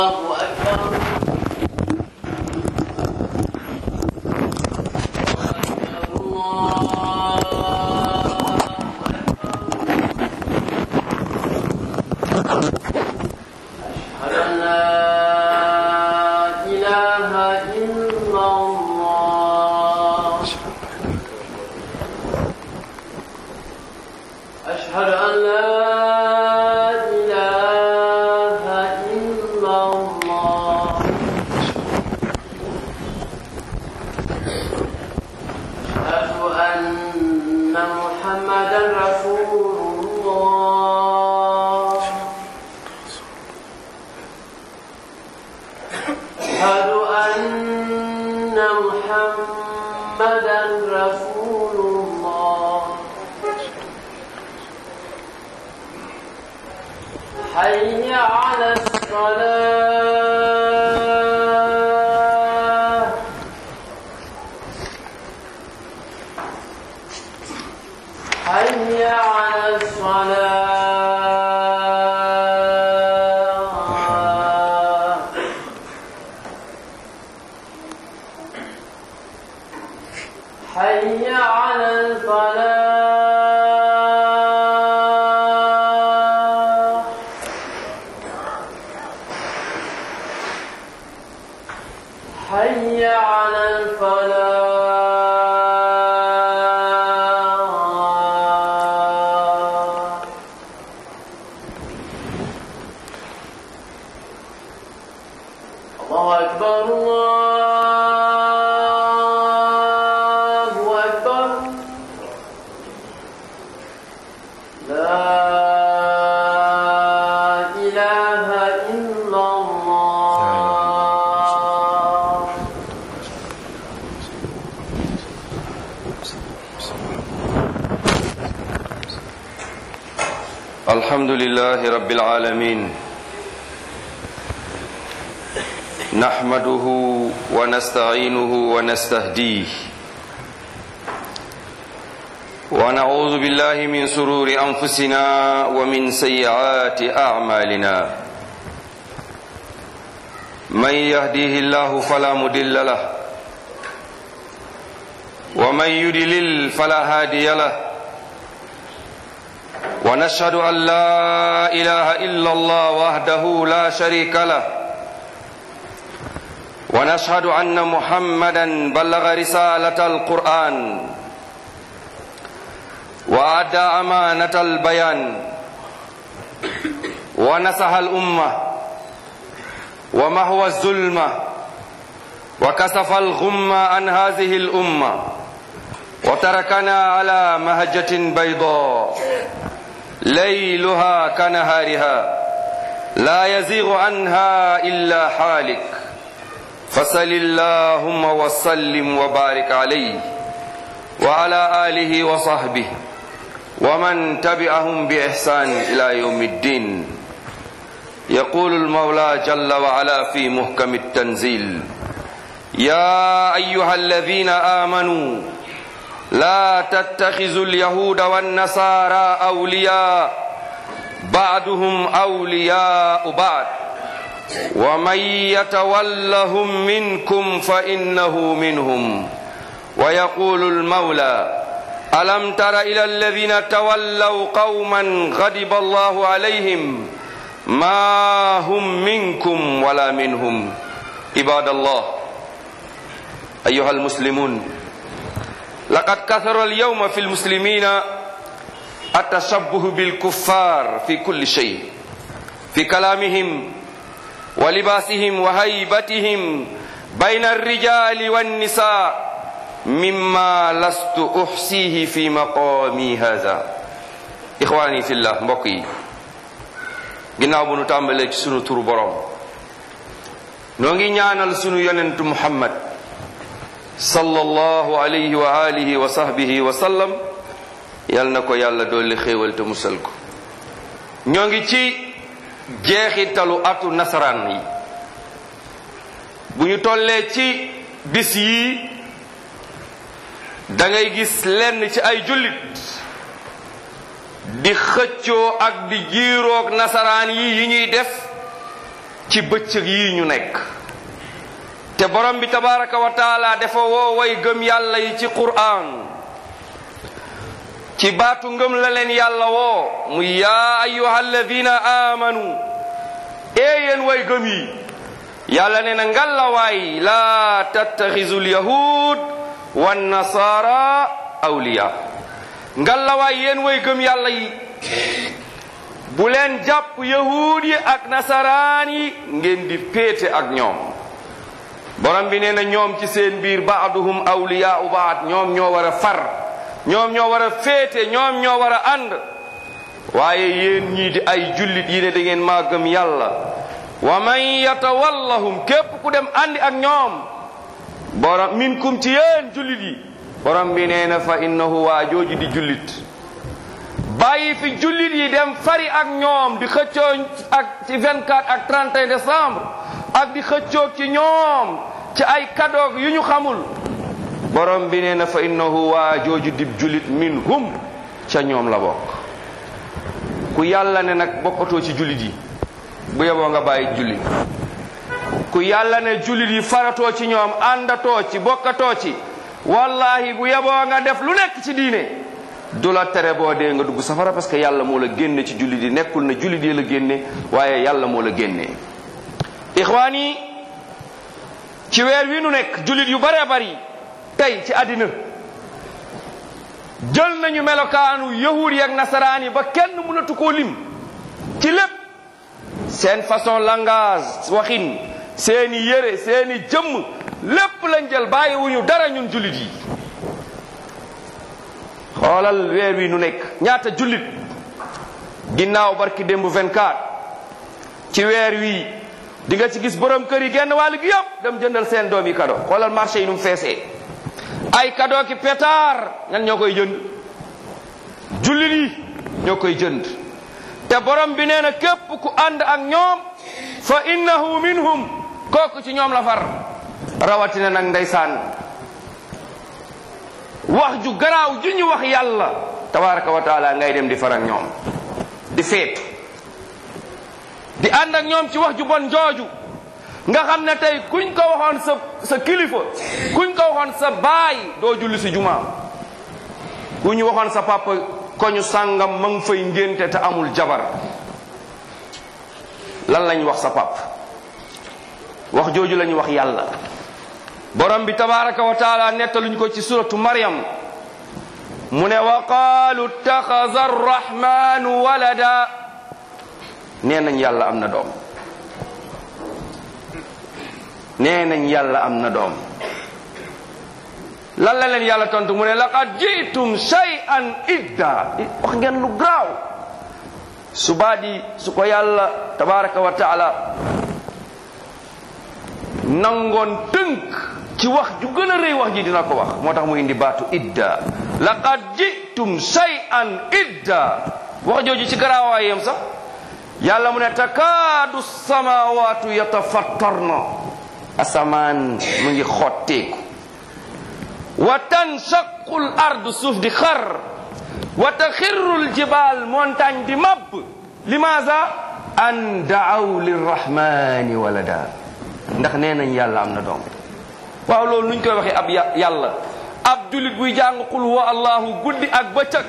حي على الصلاة حي على الصلاة حي على الفلاح حي على الفلاح الله أكبر الله أكبر لا إله إلا الله الحمد لله رب العالمين نحمده ونستعينه ونستهديه ونعوذ بالله من شرور أنفسنا ومن سيئات أعمالنا من يهديه الله فلا مضل له ومن يضلل فلا هادي له ونشهد أن لا إله إلا الله وحده لا شريك له ونشهد أن محمدا بلغ رسالة القرآن وأدى أمانة البيان ونصح الأمة ومحو الظلمة وكشف الغمة عن هذه الأمة وتركنا على مهجة بيضاء ليلها كنهارها لا يزيغ عنها إلا حالك فصل اللهم وسلم وبارك عليه وعلى آله وصحبه ومن تبعهم بإحسان إلى يوم الدين يقول المولى جل وعلا في محكم التنزيل يا أيها الذين آمنوا لا تتخذوا اليهود والنصارى أولياء بعضهم أولياء بعض ومن يتولهم منكم فإنه منهم ويقول المولى ألم تر إلى الذين تولوا قوما غضب الله عليهم ما هم منكم ولا منهم عباد الله أيها المسلمون لقد كثر اليوم في المسلمين التشبه بالكفار في كل شيء في كلامهم ولباسهم وهيبتهم بين الرجال والنساء مما لست أحصيه في مقامي هذا إخواني في الله mbokk yi ginnaaw bu nu tàmbalee ci sunu turu borom noo ngi ñaanal sunu yonentu Muhammad sallallahu alayhi wa alihi wa sahbihi wa sallam yal na ko yàlla dolli xéewal te musal ko ñoo ngi ci jeexitalu atu nasaraan yi bu ñu tollee ci bis yi da ngay gis lenn ci ay jullit di xëccoo ak di jiiroog nasaraan yi ñuy def ci bëccëg yi ñu nekk te borom bi tabaraka wa taala dafa woo way gëm yàlla yi ci Qur'an ci baatu ngëm la leen yàlla woo mu yaa ayyuha alladina amanu yéen way gëm yi yàlla nee na ngallawaay laa tattaxizu lyahud wan nasara awliya ngallawaay yéen way gëm yàlla yi bu leen jàpp yahuud yi ak nasaraan yi ngeen di péete ak ñoom borom bi nee na ñoom ci seen biir baaduhum awliyaau baad ñoom ñoo war a far ñoom ñoo war a féete ñoom ñoo war a ànd waaye yéen ñii di ay jullit yi ne da ngeen maa gëm yàlla wa man yatawallahum képp ku dem àndi ak ñoom borom minkum ci yéen jullit yi borom bi nee na fa innahu waa jooju di jullit bàyyi fi jullit yi dem fari ak ñoom di xëccoo ak ci 24 ak 31 décembre ak di xëccoo ci ñoom ci ay kadoog yu ñu xamul borom bi nee na fa innahu waa jooju di jullit minhum ca ñoom la bokk ku yàlla ne nag bokkatoo ci jullit yi bu yeboo nga bàyyi jullit ku yàlla ne jullit yi faratoo ci ñoom àndatoo ci bokkatoo ci wallahi bu yeboo nga def lu nekk ci diine du la tere boo dee nga dugg safara parce que yàlla moo la génne ci jullit yi nekkul na jullit yi la génne waaye yàlla moo la génne ixwaan yi ci weer wi nu nekk jullit yu bare bari tey ci àddina jël nañu melokaanu yahuud yi ak nasaraan yi ba kenn mënatu koo lim ci lépp seen façon langage waxin seeni yére seeni jëmm lépp lañ jël bàyyiwuñu dara ñun jullit yi xoolal weer wi nu nekk ñaata jullit ginnaaw barki démb 24 ci weer wi di nga ci gis borom kër yi genn wàll gi yëpp dem jëndal seen doom yi kado xoolal marché yi nu mu feesee ay kado ki pétard ñan ñoo koy jënd jullit yi ñoo koy jënd te borom bi nee na képp ku ànd ak ñoom fa innahu minhum kooku ci ñoom la far rawatina nag ndeysaan wax ju garaaw ju ñu wax yàlla tabaraka wa taala ngay dem di far ak ñoom di feetu di ànd ak ñoom ci wax ju bon jooju nga xam ne tey kuñ ko waxoon sa kilifa kuñ ko waxoon sa baay doo julli si jumaa ku ñu waxoon sa papa koñu sàngam ma ngi fay ngénte te amul jabar lan lañ wax sa pap wax jooju lañu wax yàlla borom bi tabaraka wa taala nettaluñ ko ci suratu Maryam mu ne wa qaalu ittaxaza arrahmanu walada nee nañ yàlla am na doom nee nañ yàlla am na doom lan la leen yàlla tontu mu ne laqad jitum shay'an idda wax ngeen lu graaw su baadi su ko yàlla tabaraka wa taala nangoon tënk ci wax ju gën a rëy wax ji dina ko wax moo tax mu indi baatu idda laqad jitum shay'an idda wax jooju ci garaawaayam sax yàlla mu ne takaadu samawatu yatafattarna asamaan mu ngi xotteeku wa tanshaqu l ardu suuf di xar wa taxirru l jibal montagne di mabb limaza an daaw lirrahmani walada ndax nee nañ yàlla am na doom waaw loolu nuñ koy waxee ab yàlla ab julit buy jàng qul huwa allahu guddi ak bëccëg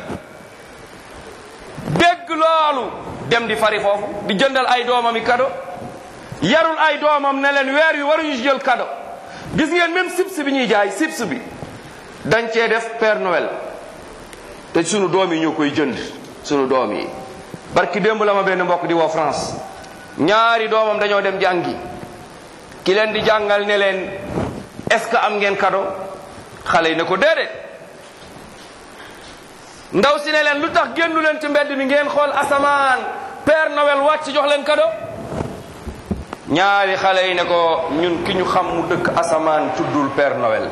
dégg loolu dem di fari foofu di jëndal ay doomam yi kado yarul ay doomam ne leen weer wi waruñu jël kado gis ngeen même chips bi ñuy jaay chips bi dañ cee def Père Noël te sunu doom yi ñoo koy jënd sunu doom yi barki démb la ma benn mbokk di woo France ñaari doomam dañoo dem jàngi ki leen di jàngal ne leen est-ce que am ngeen cadeau xale yi ne ko déedéet ndaw si ne leen lu tax génnu leen ci mbedd mi ngeen xool asamaan Père Noël wàcc jox leen cadeau ñaari xale yi ne ko ñun ki ñu xam mu dëkk asamaan tuddul Père Noël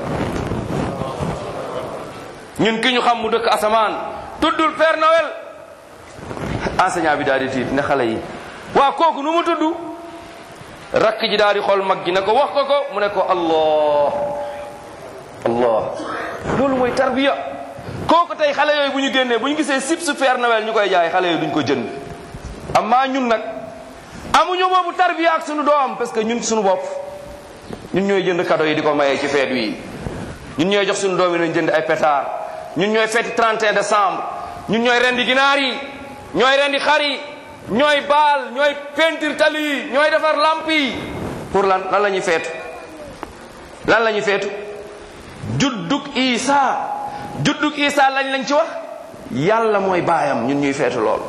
ñun ki ñu xam mu dëkk asamaan tuddul Père Noël enseignant bi daal di tiit ne xale yi waa kooku nu mu tudd rakk ji daal di xool mag ji ne ko wax ko mu ne ko allah allah loolu mooy tarbiya kooku tey xale yooyu bu ñu génnee bu ñu gisee sib su Père Noël ñu koy jaay xale yooyu duñ ko jënd amma ñun nag amuñu boobu tarbiya ak sunu doom parce que ñun sunu bopp ñun ñooy jënd cadeau yi di ko mayee ci feet wi ñun ñooy jox sunu doom yi nañ jënd ay pétard ñun ñooy feeti 31 décembre ñun ñooy rendi ginaar yi ñooy rendi xar yi ñooy baal ñooy peinture tali yi ñooy defar lamp yi pour lan la ñuy feetu lan la ñuy feetu juddug Isa lañ ci wax yàlla mooy baayam ñun ñuy feetu lool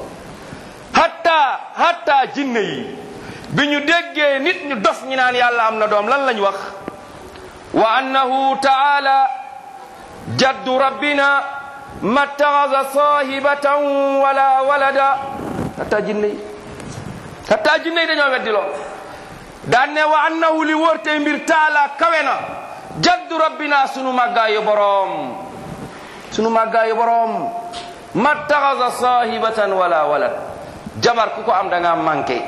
hatta jinne yi bi ñu déggee nit ñu dof ñi naan yàlla am na doom lan lañ wax wa annahu ta'ala jaddu rabbina mattaxasa sahibatan wala walada hatta jinne yi dañoo weddi lool daan ne wa annahu li wërtey mbir taala kawe na jaddu rabbina sunu màggaayu boroom mattaxasa sahibatan wala walad jabar ku ko am da nga manqué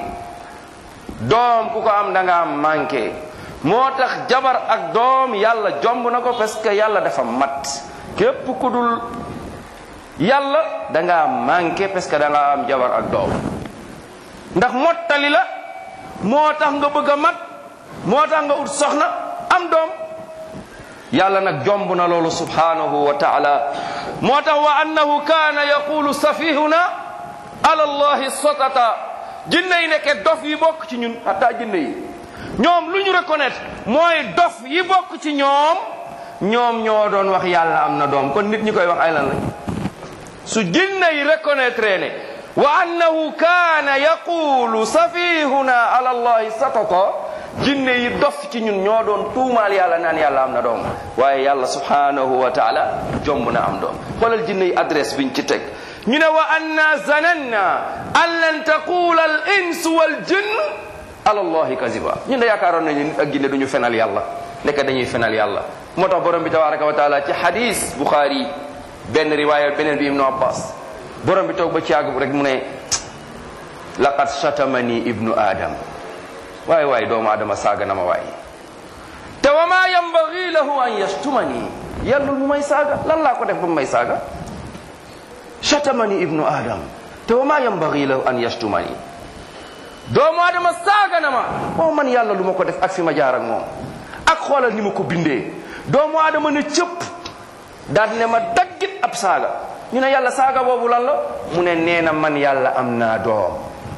doom ku ko am da nga manqué moo tax jabar ak doom yàlla jomb na ko parce que yàlla dafa mat képp ku dul yàlla da nga manqué parce que da nga am jabar ak doom ndax mottali la moo tax nga bëgg a mat moo tax nga ut soxna am doom yàlla nag jomb na loolu subhanahu wa taala moo tax wa annahu kaana yaqulu safihuna ala allahi sotata jinne yi nekkee dof yi bokk ci ñun hatta jinne yi ñoom lu ñu reconnaître mooy dof yi bokk ci ñoom ñoo doon wax yàlla am na doom kon nit ñi koy wax ay lan la su jinne yi reconnaître ne wa annahu kaana yaqulu safihuna ala allahi sotata jinne yi dof ci ñun ñoo doon tuumaal yàlla naan yàlla am na doom waaye yàlla subhanahu wa taala jomb na am doom xoolal jinne yi adresse biñ ci teg ñu ne wa anna zananna an lan taqula al insu wal jinn ala allahi kaziba ñun de yaakaaroon nañu nit ak jinne duñu fenal yàlla ndeke dañuy fenal yàlla moo tax borom bi tabaraka wa taala ci hadis Bukhari benn riwaaya beneen bi ibnu Abbas borom bi toog ba ci àgg rek mu ne laqad shatamani ibnu adam waay doomu adama saaga na ma waay te wa ma yambagi lahu an yashtumani yàllul mu may saaga lan laa ko def ba mu may saaga shatamani ibnu adam te wa ma yambagi lahu an yashtumani doomu adama saaga na ma man yàlla lu ma ko def ak fi ma jaar ak moom ak xoolal ni ma ko bindee doomu adama ne cëpp daal ne ma daggit ab saaga ñu ne yàlla saaga boobu lan la mu ne nee na man yàlla am naa doom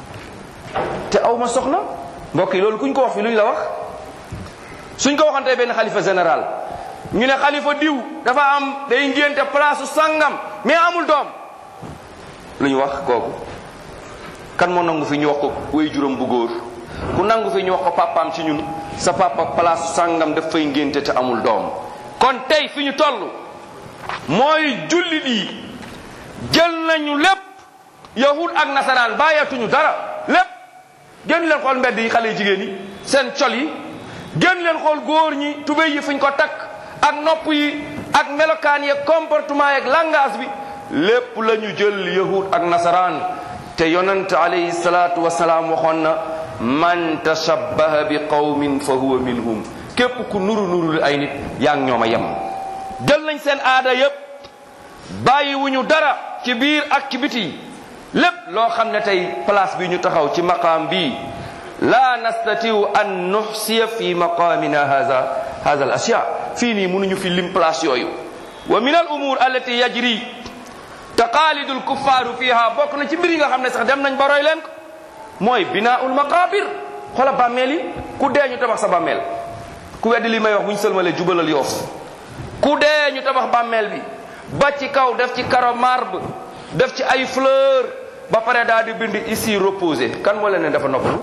te aw ma soxna mbokk yi loolu kuñ ko wax fi luñ la wax suñ ko waxantee benn xalifa général ñu ne xalifa diw dafa am day ngénte place sangam mais amul doom lu ñu wax kooku kan moo nangu fi ñu wax ko way juróom bu góor ku nangu fi ñu wax ko papaam ci ñun sa papa place sangam daf fay ngénte te amul doom kon tey fi ñu toll mooy jullit yi jël nañu lépp yahud ak nasaraan bàyyeetuñu dara lépp génn leen xool mbedd yi xale jigéen yi seen col yi génn leen xool góor ñi tubéy yi fuñ ko takk ak nopp yi ak melokaan yeeg comportement yeeg langage bi lépp la ñu jël yahud ak nasaraan te yonent alayhi salaatu wasalaam waxoon na man tashabbaha bi qawmin fa huwa minhum képp ku nuru ay nit yaa ngi ñoom a yem jël nañ seen aada yépp bàyyiwuñu dara ci biir ak ci biti lépp loo xam ne tey place bi ñu taxaw ci maqaam bi la nastatiu an nuxsiya fi maqamina hada al ashya fii nii mënuñu fi lim place yooyu wa min al umur allati yajri taqalidu al kuffaaru fiha bokk na ci mbir yi nga xam ne sax dem nañ ba roy leen ko mooy binaul maqabir xoola bàmmeel yi ku dee ñu tabax sa bàmmeel ku weddi li may wax bu ñu sëlmalee jubalal Yoof ku dee ñu tabax bàmmeel bi ba ci kaw def ci karo marbre def ci ay fleur ba pare daal di bind ici reposé kan moo leen ne dafa noppalu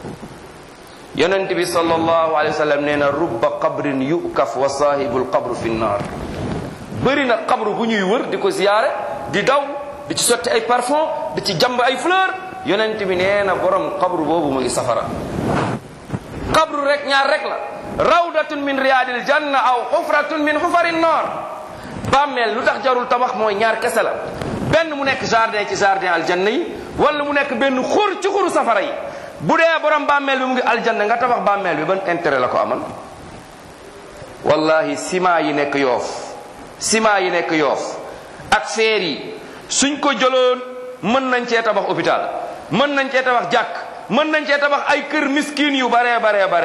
yonent bi sallallahu alayhi wa sallam nee na rubba qabrin yukaf wa sahibul qabru fi nnar bëri na qabru bu ñuy wër di ko ziyaare di daw di ci sotti ay parfum di ci jamb ay fleur yonent bi nee na borom qabru boobu mu ngi safara qabru rek ñaar rek la rawdatun min riyadil janna aw xufratun min xufarin nar bàmmeel lu tax jarul tabax mooy ñaar kese la benn mu nekk jardin ci jardin aljanna yi wala mu nekk benn xur ci xuru safara yi bu dee borom bàmmeel bi mu ngi aljanna nga tabax bàmmeel bi ban intérêt la ko amal wallahi ciment yi nekk yoof ak feer yi suñ ko jëloon mën nañ cee tabax hôpital mën nañ cee tabax jàkk mën nañ cee tabax ay kër miskin yu bare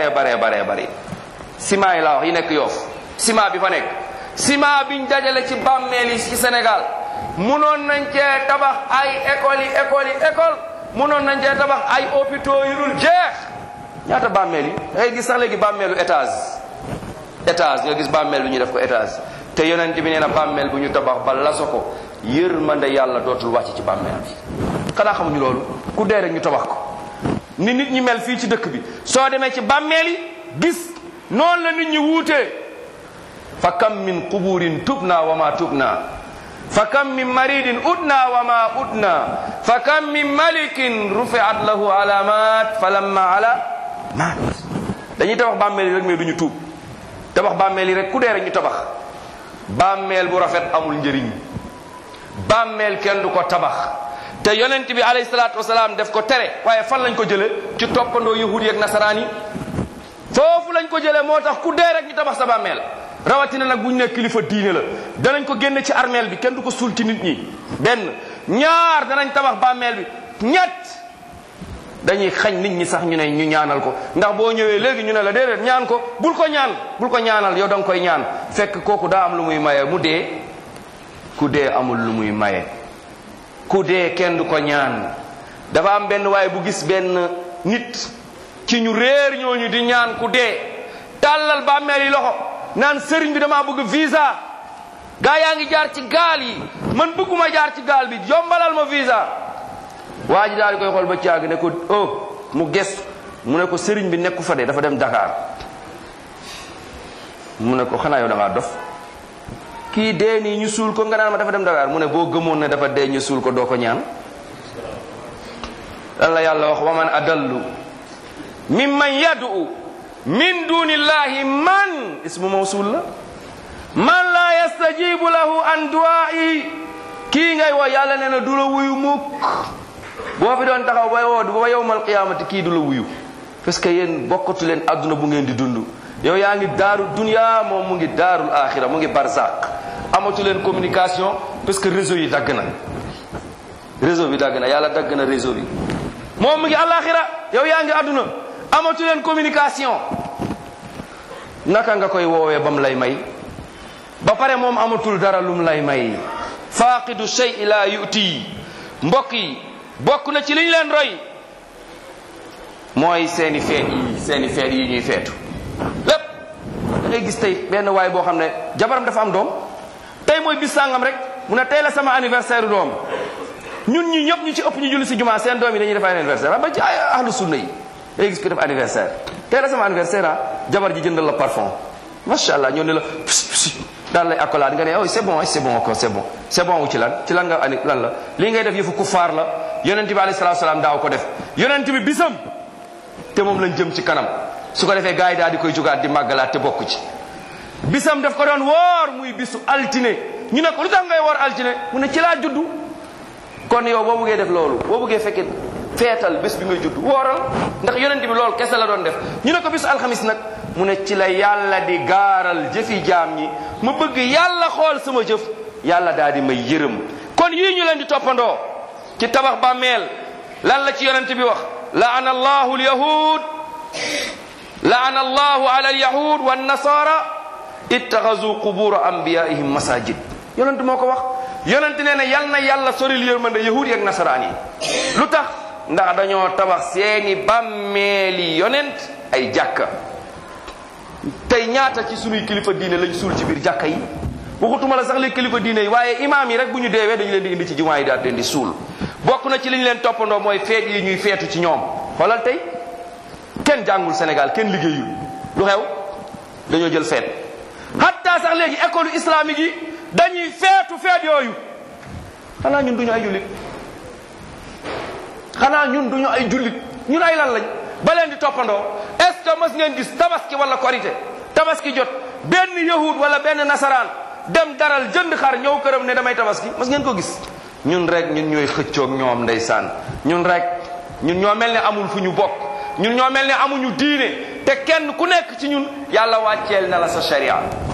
ciment yi laa wax yi nekk Yoff ciment bi fa nekk ciment biñ dajale ci bàmmeel yi ci Sénégal munoon nañ cee tabax ay école munoon nañ cee tabax ay hôpitaux yu dul jeex. ñaata bàmmeel yi ngay gis sax léegi bàmmeelu étage nga gis bàmmeel bu ñu def ko étage te yonent bi nee na bàmmeel bu ñu tabax ba laso ko yërmande yàlla dootul wàcc ci bàmmeel bi. xanaa xamuñu loolu ku dee rek ñu tabax ko ni nit ñi mel fii ci dëkk bi soo demee ci bàmmeel yi gis noonu la nit ñi wuutee. fa kam min quburin tubna wa ma tubna fa kam min maridin udna wa ma udna fa kam min malikin rufiat lahu alamat fa lamma ala maat. dañuy tabax bàmmeel yi rek mais duñu tuub tabax bàmmeel yi rek ku dee rek ñu tabax. bàmmeel bu rafet amul njëriñ bàmmeel kenn du ko tabax te yonent bi alayhi salaatu wasalaam def ko tere waaye fan lañ ko jële ci toppandoo yahud yi ak nasaraan yi foofu lañ ko jële moo tax ku dee rek ñu tabax sa bàmmeel. rawatina nag bu ñu nekk kilifa diine la danañ ko génne ci armeel bi kenn du ko suul ci nit ñi benn ñaar danañ tabax bàmmeel bi ñett dañuy xañ nit ñi sax ñu ne ñu ñaanal ko ndax boo ñëwee léegi ñu ne la déedéet ñaan ko bul ko ñaanal yow da nga koy ñaan fekk kooku daa am lu muy maye mu dee ku dee amul lu muy maye ku dee kenn du ko ñaan. dafa am benn waaye bu gis benn nit ci ñu réer ñooñu di ñaan ku dee tàllal bàmmeel yi loxo naan sëriñ bi damaa bëgg visa gaa yaa ngi jaar ci gaal yi man bëgguma jaar ci gaal bi yombalal ma visa. waa ji daal di koy xool ba caag ne ko mu ges mu ne ko sëriñ bi nekku fa de dafa dem Dakar mu ne ko xanaa yow da ngaa dof kii dee nii ñu suul ko nga naan ma dafa dem Dakar mu ne boo gëmoon ne dafa dee ñu suul ko doo ko ñaan. lan la yàlla wax wa man adallu mimman yad'u min dunillahi man ismu mawsul la man la yastajibu lahu an du'a'i kii ngay woo yàlla nee na du la wuyu mukk boo fi doon taxaw bay woo ba yawmal qiyaamati kii du la wuyu parce que yéen bokkatu leen adduna bu ngeen di dund yow yaa ngi daaru dunya moom mu ngi daarul axira mu ngi barzaq amatu leen communication parce que réseau yi dagg na yàlla dagg na réseau bi moom mu ngi alaxira yow yaa ngi adduna amatu leen communication naka nga koy woowee ba mu lay may ba pare moom amatul dara lum lay may faaqidu shay la yuti. mbokk yi bokk na ci li ñu leen roy mooy seeni feet yi ñuy feetu lépp da ngay gis tey benn waay boo xam ne jabaram dafa am doom tey mooy bis sàngam rek mu ne tey la sama anniversaire doom ñun ñi ñëpp ñu ci ëpp ñu julli si jumaa seen doom yi dañuy def anniversaire ba ci ay ahlu sunna yi day gis ko def anniversaire tey la sama anniversaire jabar ji jëndal la parfum macha allah ñoo ne la daal lay accolade nga ne oh c'est bon wu ci lan nga ani lan la lii ngay def yëfu kuffaar la yonent bi alayhi salaatu salaam daaw ko def yonent bi bisam te moom lañ jëm ci kanam su ko defee gars yi daal di koy jugaat di màggalaat te bokku ci bisam daf ko doon woor muy bisu altine ñu ne ko lu tax ngay woor altine mu ne ci laa juddu kon yow boo buggee def loolu boo buggee fekkee feetal bés bi ngay juddu wooral ndax yonent bi loolu kese la doon def ñu ne ko bisu alxamis nag mu ne ci la yàlla di gaaral jëfi jaam ñi ma bëgg yàlla xool sama jëf yàlla daal di may yërëm kon yii ñu leen di toppandoo ci tabax bàmmeel lan la ci yonent bi wax laana allahu alyahud laana allahu ala alyahud wa nasara ittaxazu qubura anbiyaihim masajid yonent moo ko wax yonent nee na yal na yàlla soril yërmande yahud yi ak nasaraan yi lu tax ndax dañoo tabax seeni bàmmeeli yonent ay jàkka tey ñaata ci sunuy kilifa diine lañ suul ci biir jàkka yi waxutuma la sax li kilifa diine yi waaye imaam yi rek bu ñu deewee dañu leen di indi ci jumaa yi daal leen di suul bokk na ci li ñu leen toppandoo mooy feet yi ñuy feetu ci ñoom xoolal tey kenn jàngul Sénégal kenn liggéeyul lu xew dañoo jël feet hatta sax léegi école islamique yi dañuy feetu feet yooyu xanaa ñun duñu ay jullit ñun ay lan lañ ba leen di toppandoo est-ce que mas ngeen gis tabaski wala korité tabaski jot benn yahud wala benn nasaraan dem daral jënd xar ñëw këram ne damay tabaski mas ngeen ko gis ñun rek ñun ñooy xëccoog ñoom ndeysaan ñun ñoo mel ne amul fu ñu bokk ñun ñoo mel ne amuñu diine te kenn ku nekk ci ñun yàlla wàcceel na la sa sharia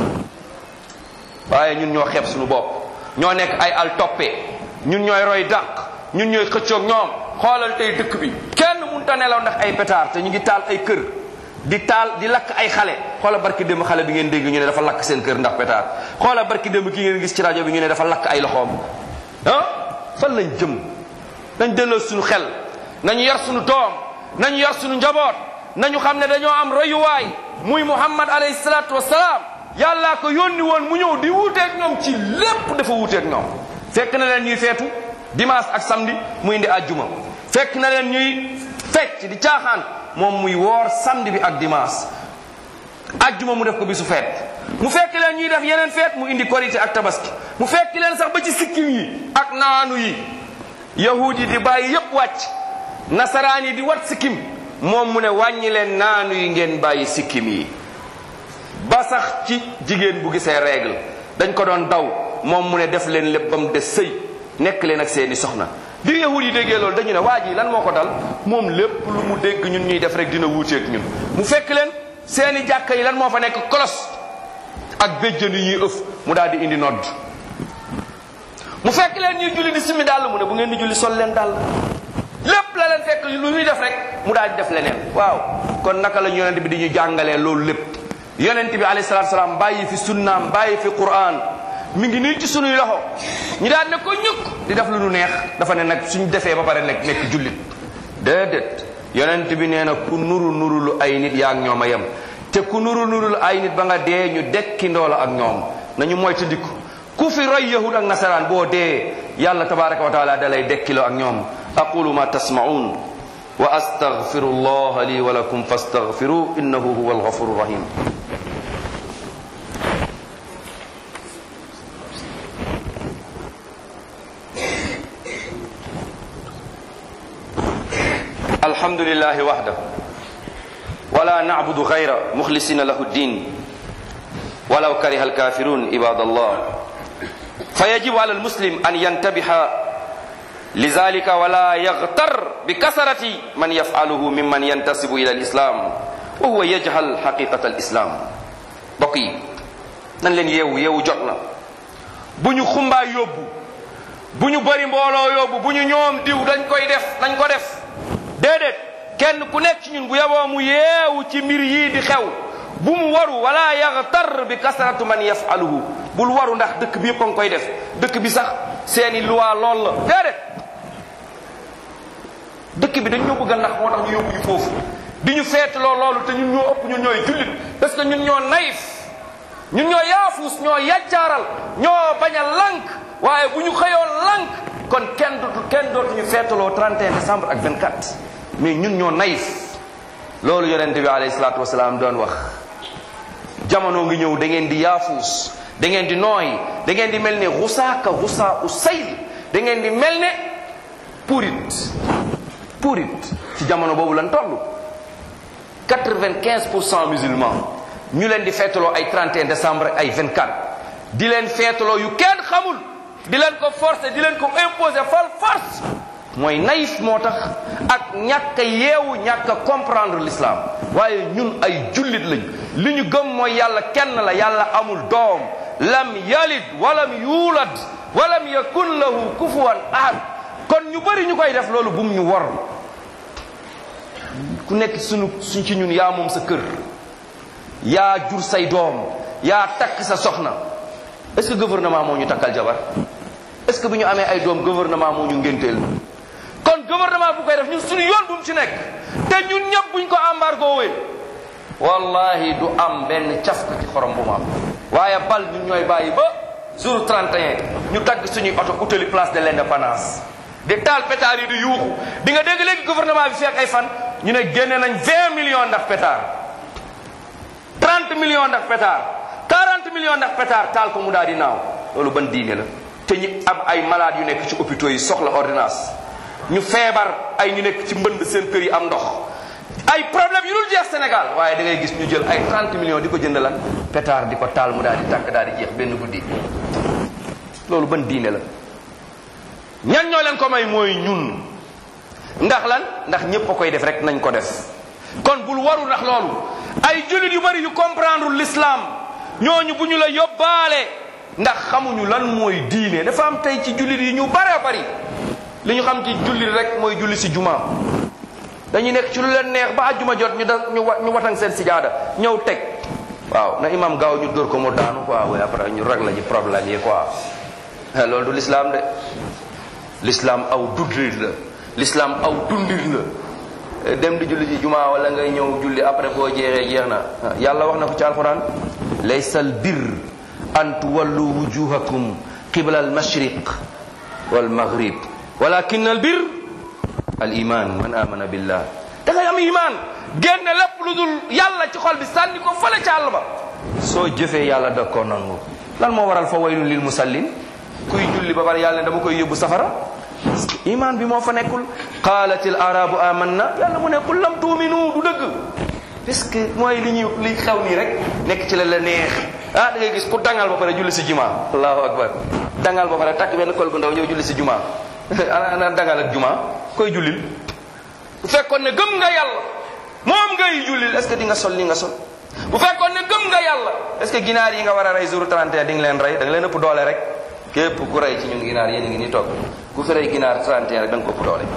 waaye ñun ñoo xeeb suñu bopp ñoo nekk ay al toppe ñun ñooy roy dàq ñun ñooy xëccoog ñoom xoolal tey dëkk bi kenn mun munta nelaw ndax ay pétard te ñu ngi taal ay kër di lakk ay xale. xoola barki démb xale bi ngeen dégg ñu ne dafa lakk seen kër ndax pétard. xoola barki démb ki ngeen gis ci rajo bi ñu ne dafa lakk ay loxoom. fan lañ jëm? nañ delloo suñu xel, nañu yar suñu doom, nañu yar suñu njaboot, nañu xam ne dañoo am royuwaay muy Muhammad alayhi salaatu wasalaam. yàllaa ko yónni woon mu ñëw di wuuteeg ñoom ci lépp, dafa wuuteeg ñoom. fekk na leen ñuy feetu dimanche ak samedi mu indi àjjuma. fekk na leen ñuy fecc di caaxaan, moom muy woor samedi bi ak dimanche. àjjuma mu def ko bisu feet. mu fekk leen ñuy def yeneen feet mu indi korité ak tabaski. mu fekk leen sax ba ci sikkim yi ak naanu yi. yahud yi di bàyyi yépp wàcc, nasaraan yi di wat sikkim, moom mu ne wàññi leen naanu yi ngeen bàyyi sikkim yi. ba sax ci jigéen bu gisee règle dañ ko doon daw, moom mu ne def leen lépp ba mu des sëy, nekk leen ak seeni soxna. bi yahud yi déggee loolu dañu ne waa ji lan moo ko dal, moom lépp lu mu dégg ñun ñuy def rek dina wuuteeg ñun. mu fekk leen seeni jàkka yi lan moo fa nekk, kolos ak béjjën yi ñuy ëf, mu daal di indi nodd. mu fekk leen ñuy julli di simi dàll, mu ne bu ngeen di julli sol leen dàll. lépp la leen fekk lu ñuy def rek mu daal di def leneen. waaw kon naka la yonent bi di ñu jàngalee loolu lépp? yonent bi alayhi salaatu salaam bàyyi fi sunnaam, bàyyi fi Qur'an, mi ngi nii ci sunuy loxo. ñu daal ne ko ñukk di def lu nu neex. dafa ne nag suñ defee ba pare nekk jullit. déedéet, yonent bi nee na ku nuru lu ay nit yaa ak ñoom a yem. te ku nuru ay nit ba nga dee ñu dekki ndoola ak ñoom. nañu moytandiku ku fi roy yahud ak nasaraan, boo dee yàlla tabaraka wa taala dalay dekkiloo ak ñoom. aqulu ma tasma'un wa astaghfiru allah li wa lakum fastaghfiru innahu huwa alghafuru rahim. alhamdulillahi wahdahu wala na'budu ghayra mukhlisina lahu ad-din walaw kariha al-kafirun ibadallah. فيجب على المسلم أن ينتبه لذلك ولا يغتر بكثرة من يفعله ممن ينتسب إلى الإسلام وهو يجهل حقيقة الإسلام. بقي nan leen yeewu jot na. bu ñu xumbaa yóbbu, bu ñu bari mbooloo yóbbu, bu ñu ñoom diw dañ ko def déedéet. kenn ku nekk ci ñun bu yaboo mu yeewu ci mbir yii di xew. bu mu waru wala yaghtar bi kasratu man yafaluhu. bul waru ndax dëkk bi yëpp a ngi koy def, dëkk bi sax seeni loi lool la. déedéet, dëkk bi dañ ñoo bëgg a nax, moo tax ñu yóbbu ñu foofu di ñu feetloo loolu, te ñun ñoo ëpp, ñun ñooy jullit. parce que ñun ñoo naïf, ñun ñoo yaafuus, ñoo yaccaaral, ñoo bañ a lànk. waaye bu ñu xëyoon lànk kon kenn dootuñu feetaloo 31 décembre ak 24. mais ñun ñoo naïf. loolu yonente bi alayhi salaatu wasalaam doon wax. jamono ngi ñëw da ngeen di yaafuus, da ngeen di nooy, da ngeen di mel ne xusaaka xusaa u sayl, da ngeen di mel ne purit ci jamono boobu lan toll. 95% musulmans ñu leen di feetaloo ay 31 décembre ay 24. di leen feetaloo yu kenn xamul, di leen ko forcer, di leen ko imposer fal force. mooy naïf moo tax, ak ñàkk a yeewu, ñàkk a comprendre l'islam. waaye ñun ay jullit lañ. li ñu gëm mooy yàlla kenn la, yàlla amul doom, lam yalid walam yuulad walam yakun lahu kufuwan ahad. kon ñu bari ñu koy def loolu bum ñu wor. ku nekk suñ ci ñun yaa moom sa kër, yaa jur say doom, yaa takk sa soxna. est-ce que gouvernement moo ñu takkal jabar? est-ce que bu ñu amee ay doom gouvernement moo ñu ngénteel? kon gouvernement bu koy def ñun suñu yoon bu mu ci nekk. te ñun ñëpp buñ ko embargo wee wallahi du am benn cafka ci xorom bu mu am. waaye bal ñun ñooy bàyyi ba jour 31 ñu tagg suñuy oto utali place de l'indépendance di taal pétard yi di yuuxu. di nga dégg léegi gouvernement bi fekk ay fan ñu ne génne nañ 20 millions ndax pétard, 30 millions ndax pétard, 40 millions ndax pétard, taal ko mu daal di naaw. loolu ban diine la? te ñi am ay malades yu nekk ci hôpitaux yi soxla ordonnance, ñu feebar, ay ñu nekk ci mbënd seen kër yi am ndox, ay problème yu dul jeex Sénégal. waaye da ngay gis ñu jël ay 30 millions di ko jënd lan pétard, di ko taal mu daal di tàkk daal di jeex benn guddi. loolu ban diine la? ñan ñoo leen ko may? mooy ñun. ndax lan? ndax ñépp a koy def rek nañ ko def. kon bul waru ndax loolu. ay jullit yu bari yu comprendre l'islam ñooñu bu ñu la yóbbaale ndax xamuñu lan mooy diine. dafa am tey ci jullit yi ñu bare bari li ñu xam ci jullit rek mooy julli ci jumaa, dañuy nekk ci lu leen neex ba àjjuma jot ñu watang seen sijaada ñëw teg waaw na imam gaaw ñu dóor ko mu daanu quoi waaye après ñu rek la ji problème yi quoi loolu du l'islam de l'islam aw dundin la l'islam aw dundin la dem di julli ji jumaa wala ngay ñëw julli après boo jeexee jeex na yàlla wax na ko ci alquran laysal bir an tuwallu wujuhakum qibla al mashriq wal maghrib walakin al bir al iman man amana billah da ngay am iman génne lépp lu dul yàlla ci xol bi sànni ko fële ci àll ba soo jëfee yàlla da ko nangu lan moo waral fa waylun lil musallin kuy julli ba pare yàlla ne dama koy yóbbu safara iman bi moo fa nekkul qaalatil arabu amanna yàlla mu ne qul lam tuuminu du dëgg parce que mooy li xew nii rek nekk ci la neex da ngay gis ku dangal ba pare julli si juma allahu akbar dangal ba pare takk benn kol gu ndaw ñëw julli si juma ana dangal ak juma koy jullil bu fekkoon ne gëm nga yàlla moom ngay jullil est-ce que di nga sol li nga sol bu fekkoon ne gëm nga yàlla est-ce que ginaar yi nga war a rey jour 31 di nga leen rey da nga leen ëpp doole rek képp ku rey ci ñun ginaar yéen a ngi ni toog ku fi rey ginaar 31 rek da nga ko ëpp doole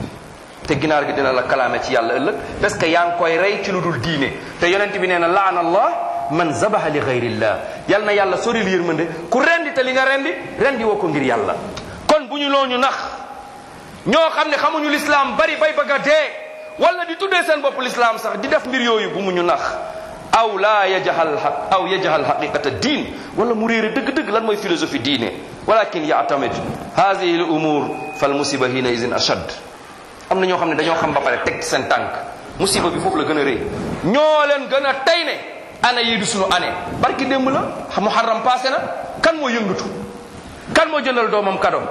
te ginaar gi dina la kalaame ci yàlla ëllëg parce que yaa ngi koy rey ci lu dul diine te yonent bi nee na laana allah man zabaha li ghayrillah yal na yàlla soril yërmande ku rendi te li nga rendi woo ko ngir yàlla kon bu ñu loo ñu nax ñoo xam ne xamuñu l'islam bari bay bëgg a dee wala di tuddee seen bopp l'islam sax di def mbir yooyu bu mu ñu nax aw laa yajahal haqiqata diin wala mu réere dëgg-dëgg lan mooy philosophie diine walakin ya'tamid hadihi al umur fal musiba hina izin ashad am na ñoo xam ne dañoo xam ba pare teg seen tànk musiba bi foofu la gën a rëy ñoo leen gën a tey ne année yi du suñu année barki démb la muharram passé na kan moo yëngatu kan moo jëndal doomam kadom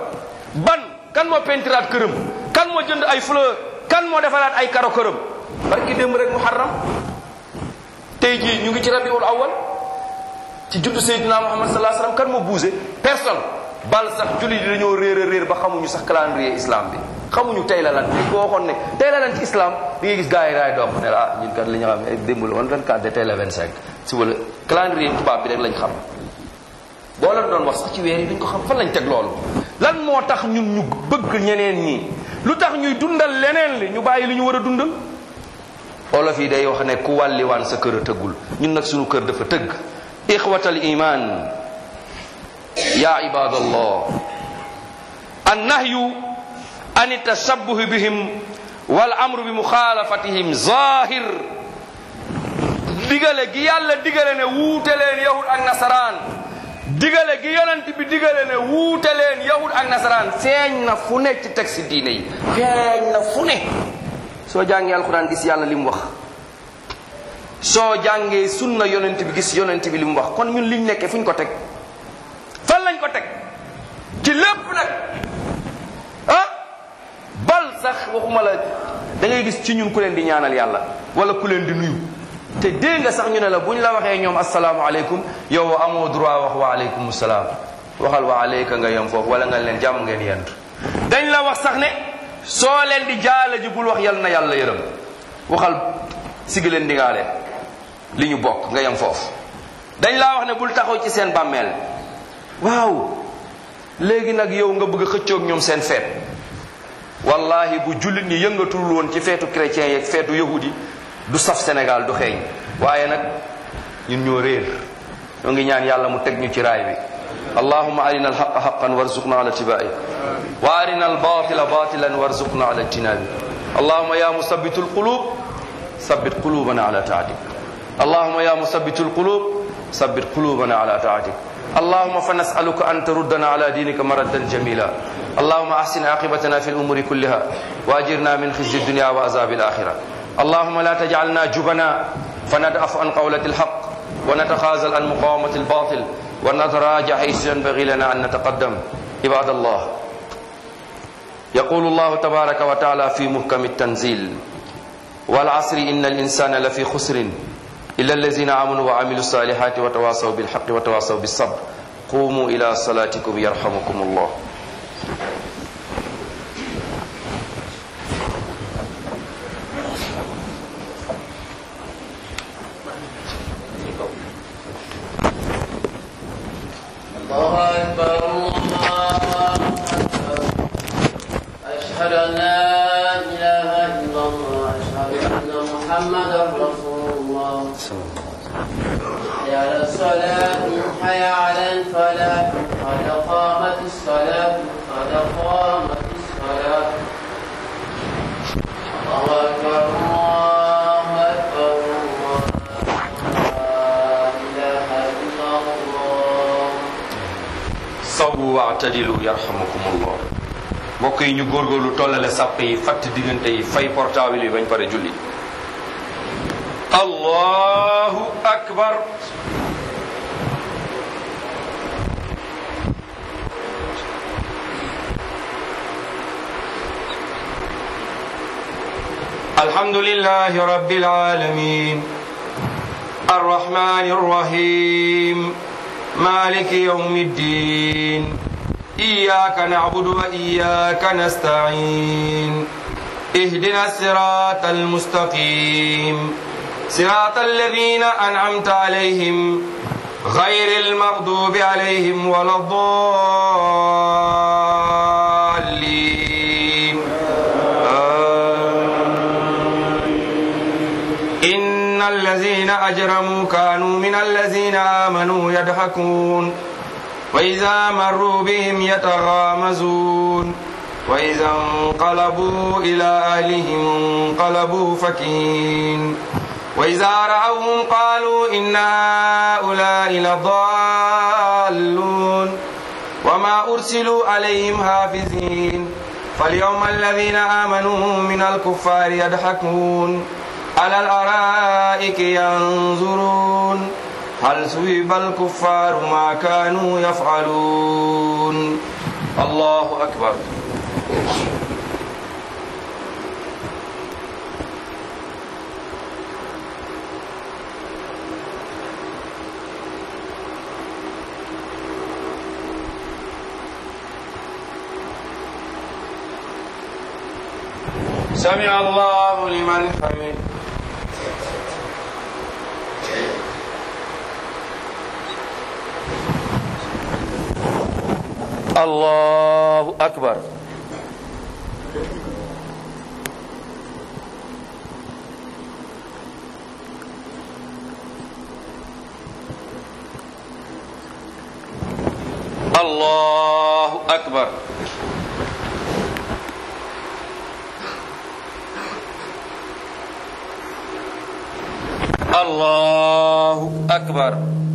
kan moo pentiraat këram kan moo jënd ay fleur kan moo defaraat ay karo këram barki démb rek muharram tey jii ñu ngi ci rabiul awal ci juddu Seydina Muhammad sallallahu alayhi wasallam kan moo bougé personne bal sax julli di dañoo réer ba xamuñu sax calendrier islam bi xamuñu tey la lan dañ ko waxoon ne tey la lan ci islam di ngay gis gars yi raay doom ne la ñun kat li ñu xam ne démb la woon 24 de tey la 25 si wala calendrier tubaab bi rek lañ xam boo leen doon wax sax ci weer yi dañ ko xam fan lañ teg loolu lan moo tax ñun ñu bëgg ñeneen ñi lu tax ñuy dundal leneen li ñu bàyyi li ñu war a dundal olof yi day wax ne ku wàlliwaan sa kër a tëggul ñun nag suñu kër dafa tëgg ixwatal iman ya ibadallah an nahyu an tashabbuh bihim wal amru bi muxaalafatihim zahir digale gi yàlla digale ne wuute leen yahud ak nasaraan digale gi yonent bi digale ne wuute leen yahud ak nasaraan feeñ na fu ne ci texte diine yi feeñ na fu ne soo jàngee alquran gis yàlla li mu wax soo jàngee sunna yonent bi gis yonent bi li mu wax kon ñun liñ nekkee fu ñu ko teg fan lañ ko teg ci lépp nag bal sax waxuma la da ngay gis ci ñun ku leen di ñaanal yàlla wala ku leen di nuyu te dégg nga sax ñu ne la buñ la waxee ñoom asalaamaaleykum yow amoo droit wax wa aleykum salaam waxal wa aleyka nga yem foofu wala nga leen jàmm ngeen yendu dañ la wax sax ne soo leen di jaale ji bul wax yal na yàlla yërëm waxal sigi leen ndigaale li ñu bokk nga yem foofu dañ laa wax ne bul taxaw ci seen bàmmeel waaw léegi nag yow nga bëgg a xëccoog ñoom seen feet wallahi bu jullit ñi yëngatul woon ci feetu chrétien yeeg feetu yahudi du saf Sénégal du xeeñ waaye nag ñun ñoo réer ñoo ngi ñaan yàlla mu teg ñu ci raay bi allahumma arina alhaqa haqqan warzuqna ala tibai wa arina albatila batilan warzuqna ala ijtinabi allahumma ya musabbitu alqulub sabbit qulubana ala taatik allahumma ya musabbitu alqulub sabbit qulubana ala taatik اللهم فنسألك أن تردنا على دينك مردا جميلا اللهم أحسن عاقبتنا في الأمور كلها وأجرنا من خزي الدنيا وعذاب الآخرة اللهم لا تجعلنا جبنا فندأف عن قولة الحق ونتخاذل عن مقاومة الباطل ونتراجع حيث ينبغي لنا أن نتقدم عباد الله يقول الله تبارك وتعالى في محكم التنزيل والعصر إن الإنسان لفي خسر إلا الذين آمنوا وعملوا الصالحات وتواصوا بالحق وتواصوا بالصبر قوموا إلى صلاتكم يرحمكم الله الله أكبر الله أكبر أشهد أن لا إله إلا الله حي على الصلاة حي على الفلاح قد قامت الصلاة قد قامت الصلاة الله أكبر الله أكبر الله لا إله إلا الله. sawwu wa'tadilu yarhamukumullah. mbokk yi ñu góorgóorlu tollale sàpp yi fatt diggante yi fay portable yi bañ pare julli. allahu akbar. alhamdulillahi rabbil alamin arrahmanir rahim maliki yawmiddin iyyaka na'budu wa iyyaka nasta'in اهدنا الصراط المستقيم صراط الذين أنعمت عليهم غير المغضوب عليهم ولا الضالين إن الذين أجرموا كانوا من الذين آمنوا يضحكون وإذا مروا بهم يتغامزون وإذا انقلبوا إلى أهلهم انقلبوا فكهين وإذا رأوهم قالوا إن هؤلاء لضالون وما أرسلوا عليهم حافظين فاليوم الذين آمنوا من الكفار يضحكون على الأرائك ينظرون هل ثوب الكفار ما كانوا يفعلون. الله أكبر. سمع الله لمن حمده. الله أكبر. الله أكبر. الله أكبر.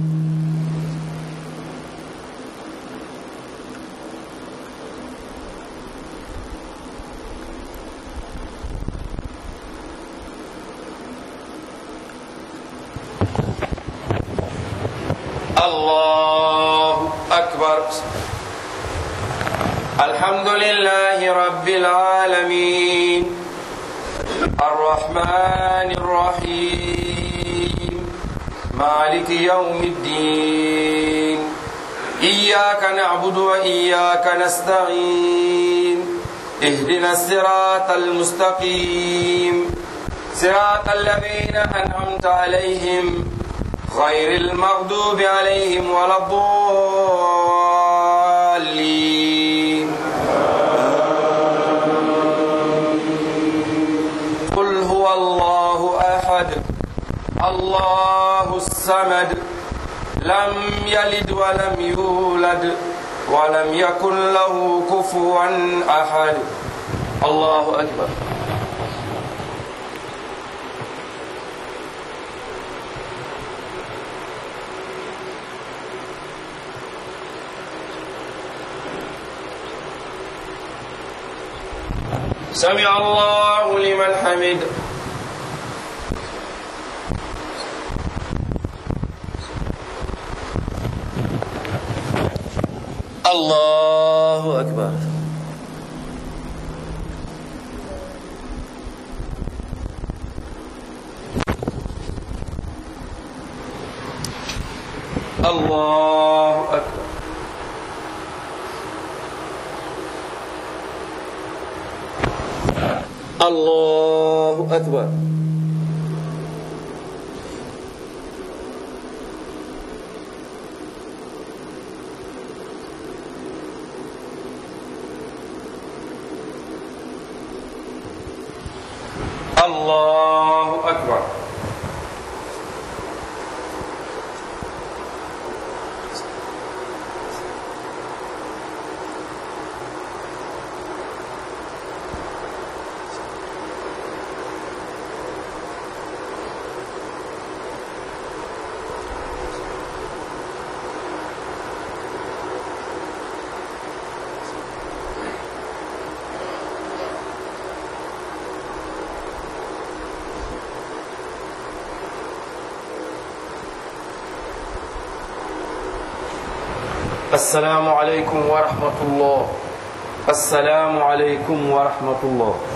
الله أكبر. الحمد لله رب العالمين الرحمن الرحيم مالك يوم الدين إياك نعبد وإياك نستعين اهدنا الصراط المستقيم صراط الذين أنعمت عليهم غير المغضوب عليهم ولا الضالين. قل هو الله أحد الله الصمد لم يلد ولم يولد ولم يكن له كفوا أحد. الله أكبر. سمع الله لمن حمده. الله أكبر. الله أكبر. الله أكبر. الله أكبر. السلام عليكم ورحمة الله. السلام عليكم ورحمة الله.